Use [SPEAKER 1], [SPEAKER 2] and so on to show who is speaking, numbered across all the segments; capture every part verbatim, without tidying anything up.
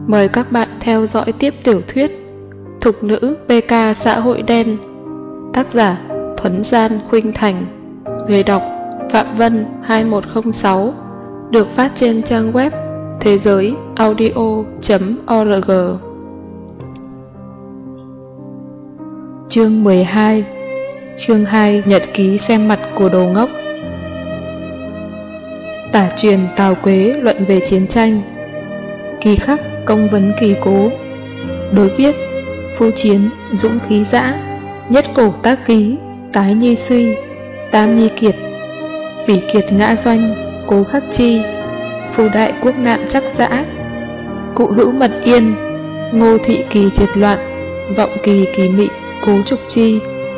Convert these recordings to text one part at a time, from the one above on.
[SPEAKER 1] Mời các bạn theo dõi tiếp tiểu thuyết Thục nữ pê ca xã hội đen. Tác giả Thuấn Gian Khuynh Thành. Người đọc Phạm Vân hai một không sáu. Được phát trên trang web thế giới audio chấm org. Chương mười hai. Chương hai. Nhật ký xem mặt của đồ ngốc. Tả truyền Tào Quế luận về chiến tranh. Kỳ khắc công vấn kỳ cố. Đối viết phu chiến dũng khí dã, nhất cổ tác khí, tái nhi suy, tam nhi kiệt, bỉ kiệt ngã doanh, cố khắc chi, phu đại quốc nạn chắc dã, cụ hữu mật yên, ngô thị kỳ triệt loạn, vọng kỳ kỳ mị, cố trục chi.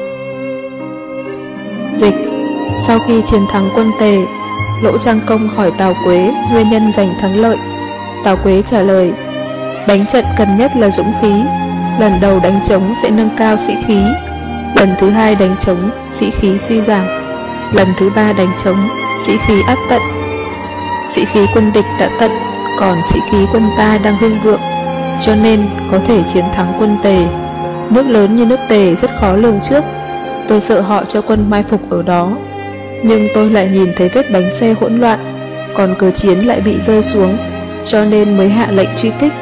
[SPEAKER 1] Dịch. Sau khi chiến thắng quân Tề, Lỗ Trang Công hỏi Tào Quế nguyên nhân giành thắng lợi. Tào Quế trả lời: đánh trận cần nhất là dũng khí. Lần đầu đánh trống sẽ nâng cao sĩ khí, lần thứ hai đánh trống sĩ khí suy giảm, lần thứ ba đánh trống sĩ khí át tận. Sĩ khí quân địch đã tận, còn sĩ khí quân ta đang hưng vượng, cho nên có thể chiến thắng quân Tề. Nước lớn như nước Tề rất khó lường trước. Tôi sợ họ cho quân mai phục ở đó, nhưng tôi lại nhìn thấy vết bánh xe hỗn loạn, còn cờ chiến lại bị rơi xuống, cho nên mới hạ lệnh truy kích.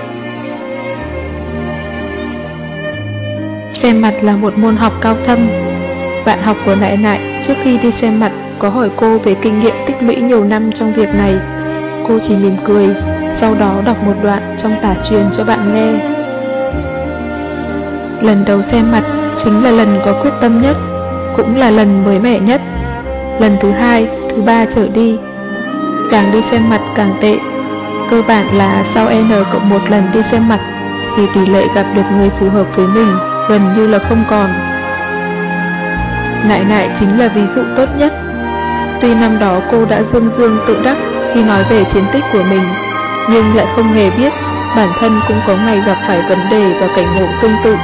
[SPEAKER 1] Xem mặt là một môn học cao thâm. Bạn học của Nại Nại trước khi đi xem mặt có hỏi cô về kinh nghiệm tích lũy nhiều năm trong việc này. Cô chỉ mỉm cười, sau đó đọc một đoạn trong tả truyền cho bạn nghe. Lần đầu xem mặt chính là lần có quyết tâm nhất, cũng là lần mới mẻ nhất. Lần thứ hai, thứ ba trở đi, càng đi xem mặt càng tệ. Cơ bản là sau N cộng một lần đi xem mặt thì tỷ lệ gặp được người phù hợp với mình gần như là không còn. Nại Nại chính là ví dụ tốt nhất. Tuy năm đó cô đã dương dương tự đắc khi nói về chiến tích của mình, nhưng lại không hề biết bản thân cũng có ngày gặp phải vấn đề và cảnh ngộ tương tự.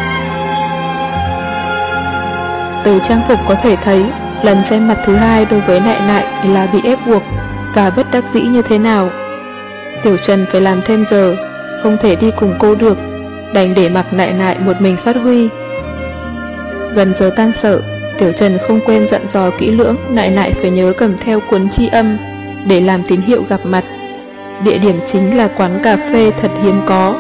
[SPEAKER 1] Từ trang phục có thể thấy lần xem mặt thứ hai đối với Nại Nại là bị ép buộc và bất đắc dĩ như thế nào. Tiểu Trần phải làm thêm giờ, không thể đi cùng cô được, đành để mặc Nại Nại một mình phát huy. Gần giờ tan sở, Tiểu Trần không quên dặn dò kỹ lưỡng Nại Nại phải nhớ cầm theo cuốn tri âm để làm tín hiệu gặp mặt. Địa điểm chính là quán cà phê thật hiếm có.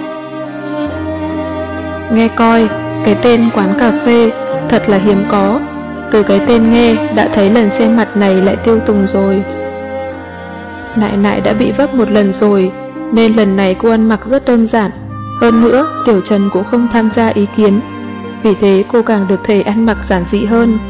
[SPEAKER 1] Nghe coi, cái tên quán cà phê thật là hiếm có. Từ cái tên nghe đã thấy lần xem mặt này lại tiêu tùng rồi. Nại Nại đã bị vấp một lần rồi, nên lần này cô ăn mặc rất đơn giản. Hơn nữa, Tiểu Trần cũng không tham gia ý kiến, vì thế cô càng được thể ăn mặc giản dị hơn.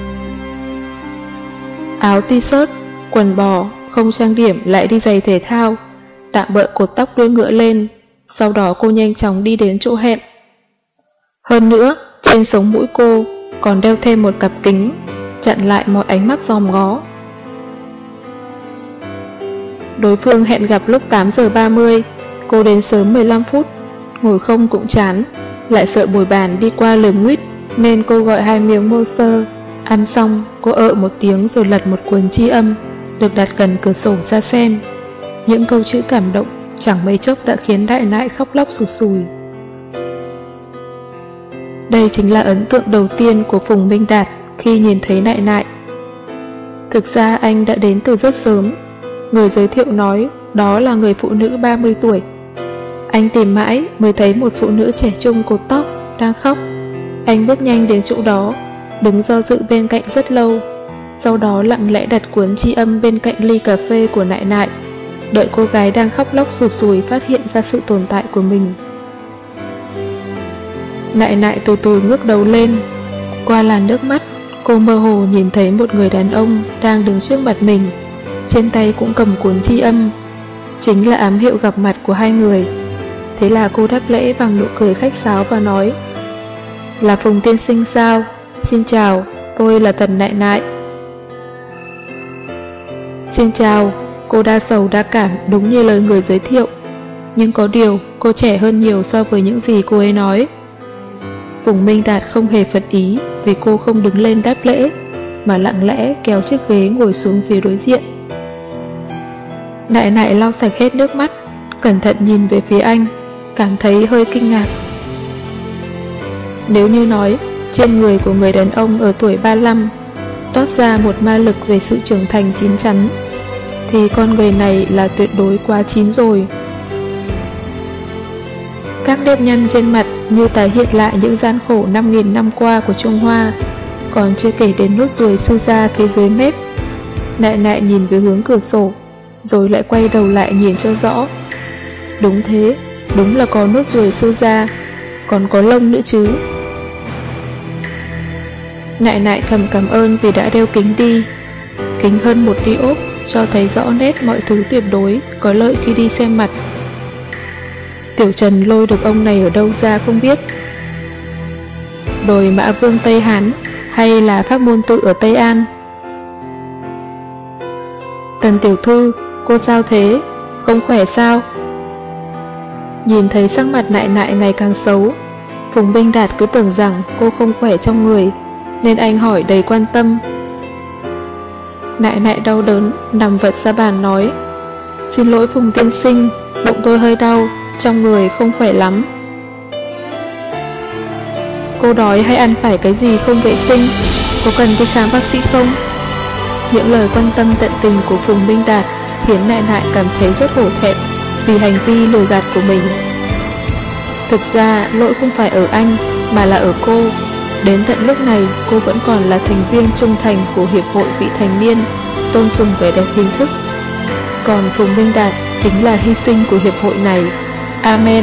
[SPEAKER 1] Áo t-shirt, quần bò, không trang điểm lại đi giày thể thao, tạm bợ cột tóc đuôi ngựa lên. Sau đó cô nhanh chóng đi đến chỗ hẹn. Hơn nữa, trên sống mũi cô còn đeo thêm một cặp kính, chặn lại mọi ánh mắt dòm ngó. Đối phương hẹn gặp lúc tám giờ ba mươi, cô đến sớm mười lăm phút. Ngồi không cũng chán, lại sợ bồi bàn đi qua lườm nguyết, nên cô gọi hai miếng Monster. Ăn xong, cô ợ một tiếng rồi lật một cuốn tri âm được đặt gần cửa sổ ra xem. Những câu chữ cảm động chẳng mấy chốc đã khiến Nại Nại khóc lóc sụt sùi. Đây chính là ấn tượng đầu tiên của Phùng Minh Đạt khi nhìn thấy Nại Nại. Thực ra anh đã đến từ rất sớm. Người giới thiệu nói đó là người phụ nữ ba mươi tuổi. Anh tìm mãi mới thấy một phụ nữ trẻ trung cột tóc đang khóc. Anh bước nhanh đến chỗ đó, đứng do dự bên cạnh rất lâu, sau đó lặng lẽ đặt cuốn tri âm bên cạnh ly cà phê của Nại Nại, đợi cô gái đang khóc lóc sụt sùi phát hiện ra sự tồn tại của mình. Nại Nại từ từ ngước đầu lên. Qua làn nước mắt, cô mơ hồ nhìn thấy một người đàn ông đang đứng trước mặt mình, trên tay cũng cầm cuốn tri âm. Chính là ám hiệu gặp mặt của hai người. Thế là cô đáp lễ bằng nụ cười khách sáo và nói: là Phùng tiên sinh sao? Xin chào, tôi là Tần Nại Nại. Xin chào. Cô đa sầu đa cảm đúng như lời người giới thiệu, nhưng có điều cô trẻ hơn nhiều so với những gì cô ấy nói. Phùng Minh Đạt không hề phật ý vì cô không đứng lên đáp lễ, mà lặng lẽ kéo chiếc ghế ngồi xuống phía đối diện. Nại Nại lau sạch hết nước mắt, cẩn thận nhìn về phía anh, cảm thấy hơi kinh ngạc. Nếu như nói trên người của người đàn ông ở tuổi ba mươi lăm toát ra một ma lực về sự trưởng thành chín chắn, thì con người này là tuyệt đối quá chín rồi. Các nếp nhăn trên mặt như tái hiện lại những gian khổ năm nghìn năm qua của Trung Hoa, còn chưa kể đến nốt ruồi sư gia phía dưới mép. Nại nại nhìn về hướng cửa sổ, rồi lại quay đầu lại nhìn cho rõ. Đúng thế, đúng là có nốt ruồi sư gia, còn có lông nữa chứ. Nại nại thầm cảm ơn vì đã đeo kính đi. Kính hơn một đi ốp cho thấy rõ nét mọi thứ tuyệt đối, có lợi khi đi xem mặt. Tiểu Trần lôi được ông này ở đâu ra không biết. Đồi Mã Vương Tây Hán hay là Pháp Môn Tự ở Tây An? Tần tiểu thư, cô sao thế? Không khỏe sao? Nhìn thấy sắc mặt nại nại ngày càng xấu, Phùng Binh Đạt cứ tưởng rằng cô không khỏe trong người, nên anh hỏi đầy quan tâm. Nại nại đau đớn, nằm vật ra bàn nói: Xin lỗi Phùng tiên sinh, bụng tôi hơi đau, trong người không khỏe lắm. Cô đói hay ăn phải cái gì không vệ sinh? Có cần đi khám bác sĩ không? Những lời quan tâm tận tình của Phùng Binh Đạt khiến nại nại cảm thấy rất hổ thẹn vì hành vi lừa gạt của mình. Thực ra lỗi không phải ở anh mà là ở cô. Đến tận lúc này cô vẫn còn là thành viên trung thành của Hiệp hội Vị Thành Niên, tôn sùng vẻ đẹp hình thức. Còn Phùng Binh Đạt chính là hy sinh của hiệp hội này. Amen.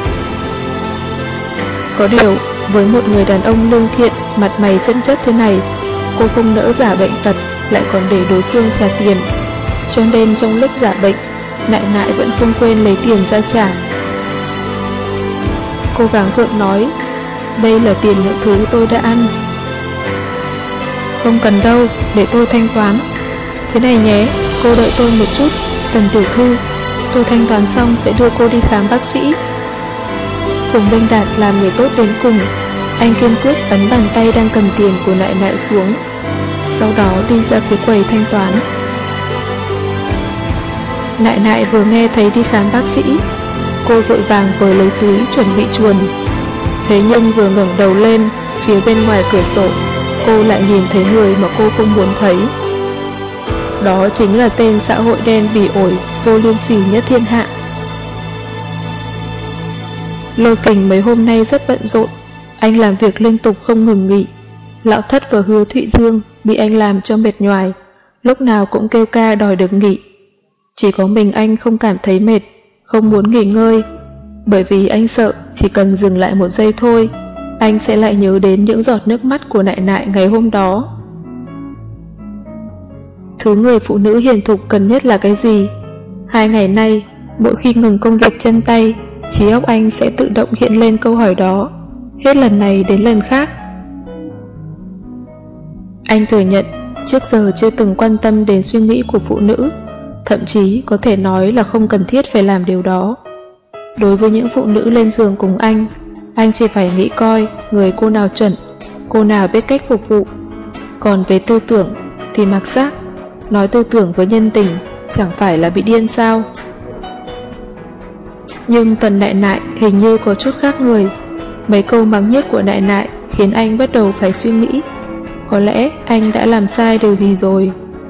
[SPEAKER 1] Có điều, với một người đàn ông lương thiện, mặt mày chân chất thế này, cô không nỡ giả bệnh tật, lại còn để đối phương trả tiền. Cho nên trong lúc giả bệnh, nại nại vẫn không quên lấy tiền ra trả. Cô gắng gượng nói: Đây là tiền những thứ tôi đã ăn. Không cần đâu, để tôi thanh toán. Thế này nhé, cô đợi tôi một chút, Tần tiểu thư, tôi thanh toán xong sẽ đưa cô đi khám bác sĩ. Phùng Binh Đạt làm người tốt đến cùng. Anh kiên quyết ấn bàn tay đang cầm tiền của nại nại xuống, sau đó đi ra phía quầy thanh toán. Nại nại vừa nghe thấy đi khám bác sĩ, cô vội vàng vừa lấy túi chuẩn bị chuồn. Thế nhưng vừa ngẩng đầu lên, phía bên ngoài cửa sổ, cô lại nhìn thấy người mà cô không muốn thấy. Đó chính là tên xã hội đen bỉ ổi, vô liêm sỉ nhất thiên hạ. Lôi Kình mấy hôm nay rất bận rộn, anh làm việc liên tục không ngừng nghỉ. Lão Thất và Hứa Thụy Dương bị anh làm cho mệt nhoài, lúc nào cũng kêu ca đòi được nghỉ. Chỉ có mình anh không cảm thấy mệt, không muốn nghỉ ngơi, bởi vì anh sợ chỉ cần dừng lại một giây thôi, anh sẽ lại nhớ đến những giọt nước mắt của nại nại ngày hôm đó. Thứ người phụ nữ hiền thục cần nhất là cái gì? Hai ngày nay, mỗi khi ngừng công việc chân tay, trí óc anh sẽ tự động hiện lên câu hỏi đó, hết lần này đến lần khác. Anh thừa nhận trước giờ chưa từng quan tâm đến suy nghĩ của phụ nữ, thậm chí có thể nói là không cần thiết phải làm điều đó. Đối với những phụ nữ lên giường cùng anh, anh chỉ phải nghĩ coi người cô nào chuẩn, cô nào biết cách phục vụ. Còn về tư tưởng thì mặc xác, nói tư tưởng với nhân tình chẳng phải là bị điên sao? Nhưng Tần nại nại hình như có chút khác người. Mấy câu mắng nhiếc của nại nại khiến anh bắt đầu phải suy nghĩ, có lẽ anh đã làm sai điều gì rồi.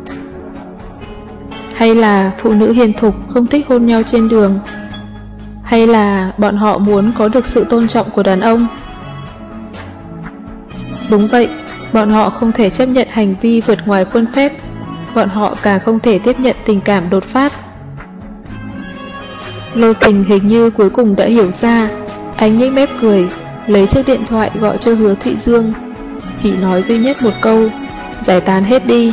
[SPEAKER 1] Hay là phụ nữ hiền thục không thích hôn nhau trên đường? Hay là bọn họ muốn có được sự tôn trọng của đàn ông? Đúng vậy, bọn họ không thể chấp nhận hành vi vượt ngoài khuôn phép, bọn họ càng không thể tiếp nhận tình cảm đột phát. Lôi Kình hình như cuối cùng đã hiểu ra, anh nhếch mép cười, lấy chiếc điện thoại gọi cho Hứa Thụy Dương, chỉ nói duy nhất một câu: giải tán hết đi.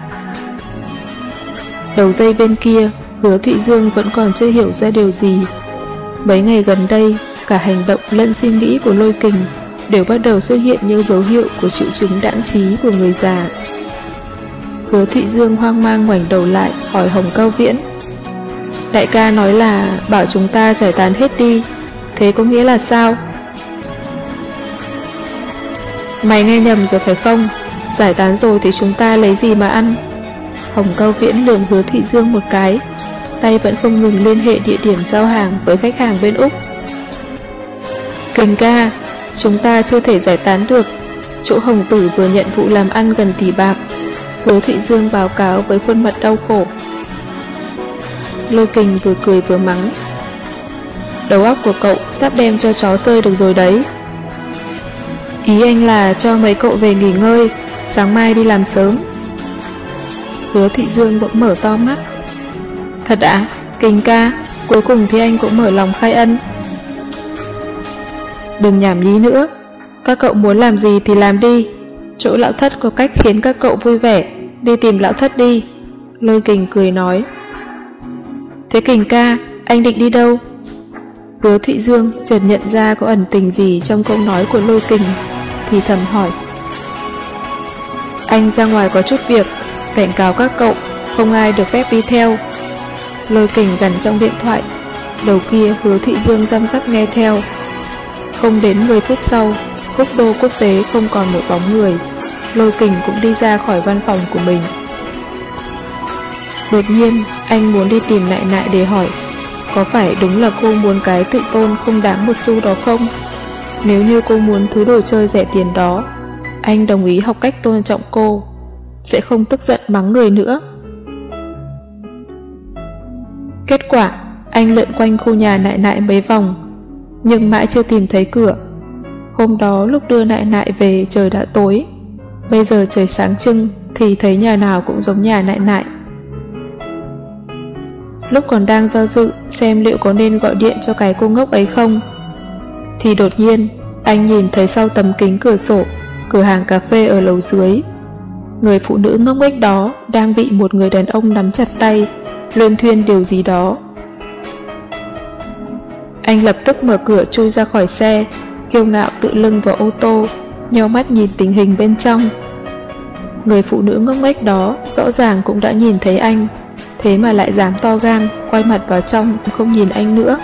[SPEAKER 1] Đầu dây bên kia, Hứa Thụy Dương vẫn còn chưa hiểu ra điều gì. Mấy ngày gần đây, cả hành động lẫn suy nghĩ của Lôi Kình đều bắt đầu xuất hiện những dấu hiệu của triệu chứng đãng trí của người già. Hứa Thụy Dương hoang mang ngoảnh đầu lại hỏi Hồng Cao Viễn: Đại ca nói là bảo chúng ta giải tán hết đi, thế có nghĩa là sao? Mày nghe nhầm rồi phải không? Giải tán rồi thì chúng ta lấy gì mà ăn? Hồng Cao Viễn lườm Hứa Thụy Dương một cái, tay vẫn không ngừng liên hệ địa điểm giao hàng với khách hàng bên Úc. Kình ca, chúng ta chưa thể giải tán được. Chỗ Hồng Tử vừa nhận vụ làm ăn gần tỷ bạc. Hứa Thụy Dương báo cáo với khuôn mặt đau khổ. Lôi Kình vừa cười vừa mắng. Đầu óc của cậu sắp đem cho chó rơi được rồi đấy. Ý anh là cho mấy cậu về nghỉ ngơi, sáng mai đi làm sớm. Hứa Thụy Dương bỗng mở to mắt. Thật ạ, Kình ca, cuối cùng thì anh cũng mở lòng khai ân. Đừng nhảm nhí nữa, các cậu muốn làm gì thì làm đi. Chỗ lão thất có cách khiến các cậu vui vẻ, đi tìm lão thất đi. Lôi Kình cười nói. Thế Kình ca, anh định đi đâu? Hứa Thụy Dương chợt nhận ra có ẩn tình gì trong câu nói của Lôi Kình, thì thầm hỏi. Anh ra ngoài có chút việc, cảnh cáo các cậu, không ai được phép đi theo. Lôi Kình gần trong điện thoại, đầu kia Hứa Thụy Dương răm rắp nghe theo. Không đến mười phút sau, Quốc đô quốc tế không còn một bóng người. Lôi Kình cũng đi ra khỏi văn phòng của mình. Đột nhiên, anh muốn đi tìm Nại Nại để hỏi, có phải đúng là cô muốn cái tự tôn không đáng một xu đó không? Nếu như cô muốn thứ đồ chơi rẻ tiền đó, anh đồng ý học cách tôn trọng cô, sẽ không tức giận mắng người nữa. Kết quả, anh lượn quanh khu nhà Nại Nại mấy vòng, nhưng mãi chưa tìm thấy cửa. Hôm đó lúc đưa Nại Nại về trời đã tối, bây giờ trời sáng trưng thì thấy nhà nào cũng giống nhà Nại Nại. Lúc còn đang do dự xem liệu có nên gọi điện cho cái cô ngốc ấy không, thì đột nhiên anh nhìn thấy sau tấm kính cửa sổ cửa hàng cà phê ở lầu dưới, người phụ nữ ngốc nghếch đó đang bị một người đàn ông nắm chặt tay luyên thuyên điều gì đó. Anh lập tức mở cửa chui ra khỏi xe, kiêu ngạo tự lưng vào ô tô, nheo mắt nhìn tình hình bên trong. Người phụ nữ ngốc nghếch đó rõ ràng cũng đã nhìn thấy anh, thế mà lại dám to gan quay mặt vào trong không nhìn anh nữa.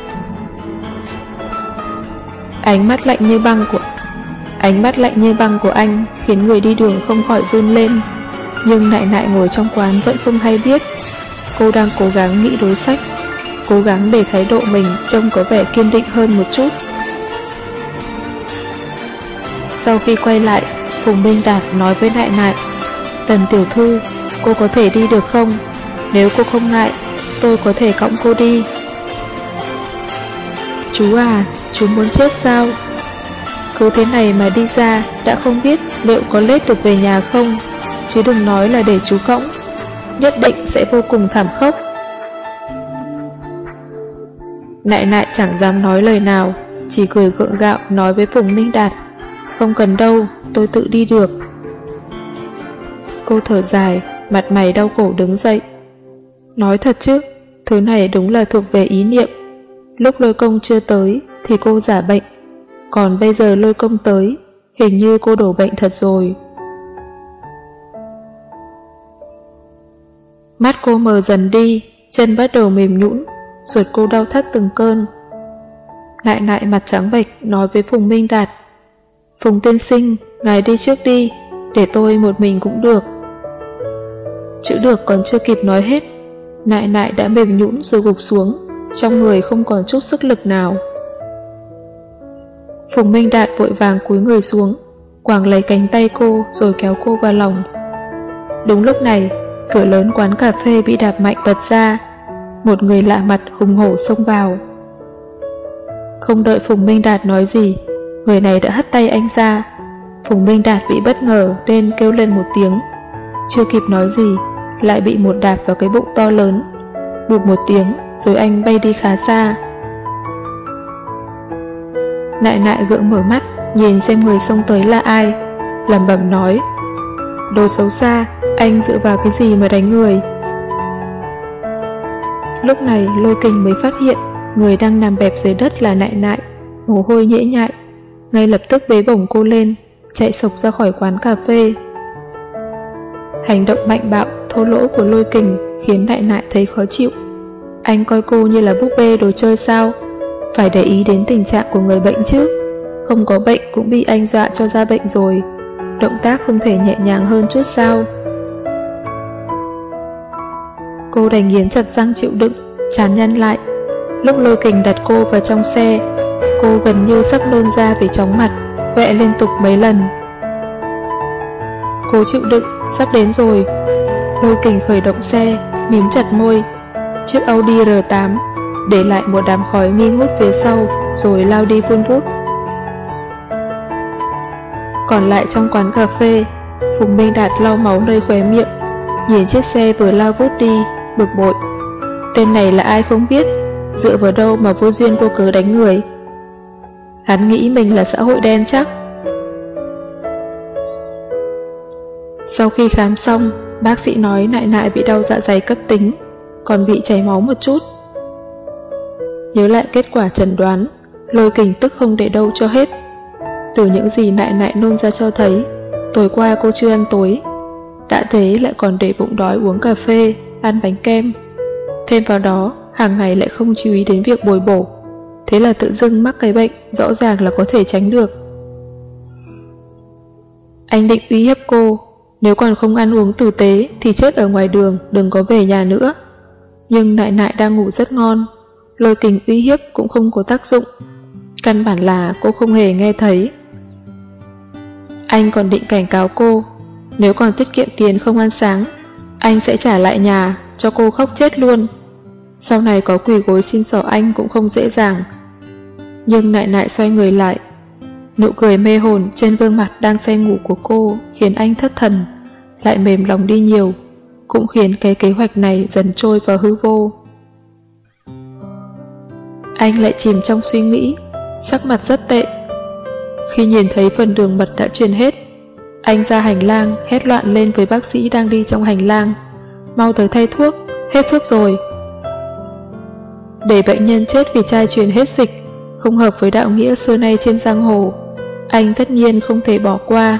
[SPEAKER 1] Ánh mắt lạnh như băng của Ánh mắt lạnh như băng của anh khiến người đi đường không khỏi run lên. Nhưng Nại Nại ngồi trong quán vẫn không hay biết. Cô đang cố gắng nghĩ đối sách, cố gắng để thái độ mình trông có vẻ kiên định hơn một chút. Sau khi quay lại, Phùng Minh Đạt nói với Nại Nại, Tần tiểu thư, cô có thể đi được không? Nếu cô không ngại, tôi có thể cõng cô đi. Chú à, chú muốn chết sao? Cứ thế này mà đi ra, đã không biết liệu có lết được về nhà không, chứ đừng nói là để chú cõng. Nhất định sẽ vô cùng thảm khốc. Nại Nại chẳng dám nói lời nào, chỉ cười gượng gạo nói với Phùng Minh Đạt, không cần đâu, tôi tự đi được. Cô thở dài, mặt mày đau khổ đứng dậy. Nói thật chứ, thứ này đúng là thuộc về ý niệm. Lúc Lôi Công chưa tới thì cô giả bệnh, còn bây giờ Lôi Công tới, hình như cô đổ bệnh thật rồi. Mắt cô mờ dần đi, chân bắt đầu mềm nhũn, ruột cô đau thắt từng cơn. Nại Nại mặt trắng bệch nói với Phùng Minh Đạt, Phùng tiên sinh, ngài đi trước đi, để tôi một mình cũng được. Chữ được còn chưa kịp nói hết, Nại Nại đã mềm nhũn rồi gục xuống, trong người không còn chút sức lực nào. Phùng Minh Đạt vội vàng cúi người xuống, quàng lấy cánh tay cô rồi kéo cô vào lòng. Đúng lúc này, cửa lớn quán cà phê bị đạp mạnh bật ra, một người lạ mặt hùng hổ xông vào. Không đợi Phùng Minh Đạt nói gì, người này đã hất tay anh ra. Phùng Minh Đạt bị bất ngờ nên kêu lên một tiếng, chưa kịp nói gì lại bị một đạp vào cái bụng to lớn, đụp một tiếng rồi anh bay đi khá xa. Nại Nại gượng mở mắt nhìn xem người xông tới là ai, lẩm bẩm nói, đồ xấu xa, anh dựa vào cái gì mà đánh người? Lúc này Lôi Kình mới phát hiện người đang nằm bẹp dưới đất là Nại Nại, mồ hôi nhễ nhại, ngay lập tức bế bổng cô lên, chạy sộc ra khỏi quán cà phê. Hành động mạnh bạo, thô lỗ của Lôi Kình khiến Nại Nại thấy khó chịu. Anh coi cô như là búp bê đồ chơi sao? Phải để ý đến tình trạng của người bệnh chứ. Không có bệnh cũng bị anh dọa cho ra bệnh rồi. Động tác không thể nhẹ nhàng hơn chút sao? Cô đành nghiến chặt răng chịu đựng, chán nhăn lại. Lúc Lôi Kình đặt cô vào trong xe, Cô gần như sắp nôn ra vì chóng mặt, quẹ liên tục mấy lần. Cố chịu đựng, sắp đến rồi. Lôi Kình khởi động xe, mím chặt môi. Chiếc Audi R tám để lại một đám khói nghi ngút phía sau, rồi lao đi vun vút. Còn lại trong quán cà phê, Phùng Minh Đạt lau máu nơi khóe miệng, nhìn chiếc xe vừa lao vút đi, bực bội. Tên này là ai không biết, dựa vào đâu mà vô duyên vô cớ đánh người. Hắn nghĩ mình là xã hội đen chắc. Sau khi khám xong, bác sĩ nói Nại Nại bị đau dạ dày cấp tính, còn bị chảy máu một chút. Nhớ lại kết quả chẩn đoán, Lôi Kình tức không để đâu cho hết. Từ những gì Nại Nại nôn ra cho thấy, tối qua cô chưa ăn tối. Đã thế lại còn để bụng đói uống cà phê, ăn bánh kem. Thêm vào đó, hàng ngày lại không chú ý đến việc bồi bổ. Thế là tự dưng mắc cái bệnh, rõ ràng là có thể tránh được. Anh định uy hiếp cô, nếu còn không ăn uống tử tế thì chết ở ngoài đường, đừng có về nhà nữa. Nhưng Nại Nại đang ngủ rất ngon, Lôi Kình uy hiếp cũng không có tác dụng. Căn bản là cô không hề nghe thấy. Anh còn định cảnh cáo cô, nếu còn tiết kiệm tiền không ăn sáng, anh sẽ trả lại nhà, cho cô khóc chết luôn. Sau này có quỳ gối xin xỏ anh cũng không dễ dàng. Nhưng Nại Nại xoay người lại. Nụ cười mê hồn trên gương mặt đang say ngủ của cô khiến anh thất thần, lại mềm lòng đi nhiều, cũng khiến cái kế hoạch này dần trôi vào hư vô. Anh lại chìm trong suy nghĩ, sắc mặt rất tệ. Khi nhìn thấy phần đường mật đã truyền hết, anh ra hành lang hét loạn lên với bác sĩ đang đi trong hành lang: mau tới thay thuốc, hết thuốc rồi. Để bệnh nhân chết vì chai truyền hết dịch không hợp với đạo nghĩa xưa nay trên giang hồ, anh tất nhiên không thể bỏ qua.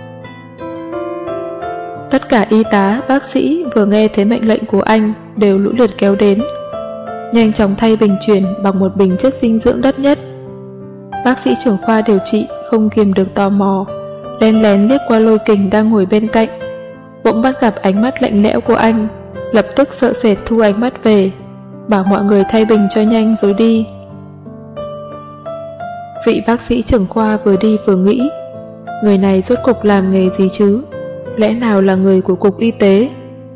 [SPEAKER 1] Tất cả y tá, bác sĩ vừa nghe thấy mệnh lệnh của anh đều lũ lượt kéo đến, nhanh chóng thay bình truyền bằng một bình chất dinh dưỡng đắt nhất. Bác sĩ trưởng khoa điều trị không kiềm được tò mò, lén lén liếc qua Lôi Kình đang ngồi bên cạnh, bỗng bắt gặp ánh mắt lạnh lẽo của anh, lập tức sợ sệt thu ánh mắt về, bảo mọi người thay bình cho nhanh rồi đi. Vị bác sĩ trưởng khoa vừa đi vừa nghĩ, người này rốt cục làm nghề gì chứ? Lẽ nào là người của cục y tế?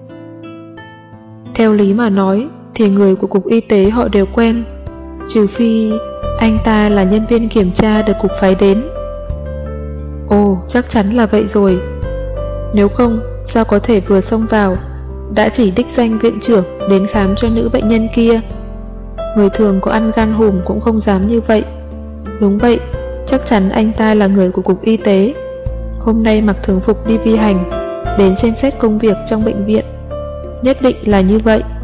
[SPEAKER 1] Theo lý mà nói thì người của cục y tế họ đều quen, trừ phi anh ta là nhân viên kiểm tra được cục phái đến. Ồ, chắc chắn là vậy rồi. Nếu không, sao có thể vừa xông vào đã chỉ đích danh viện trưởng đến khám cho nữ bệnh nhân kia? Người thường có ăn gan hùm cũng không dám như vậy. Đúng vậy, chắc chắn anh ta là người của cục y tế. Hôm nay mặc thường phục đi vi hành, đến xem xét công việc trong bệnh viện. Nhất định là như vậy.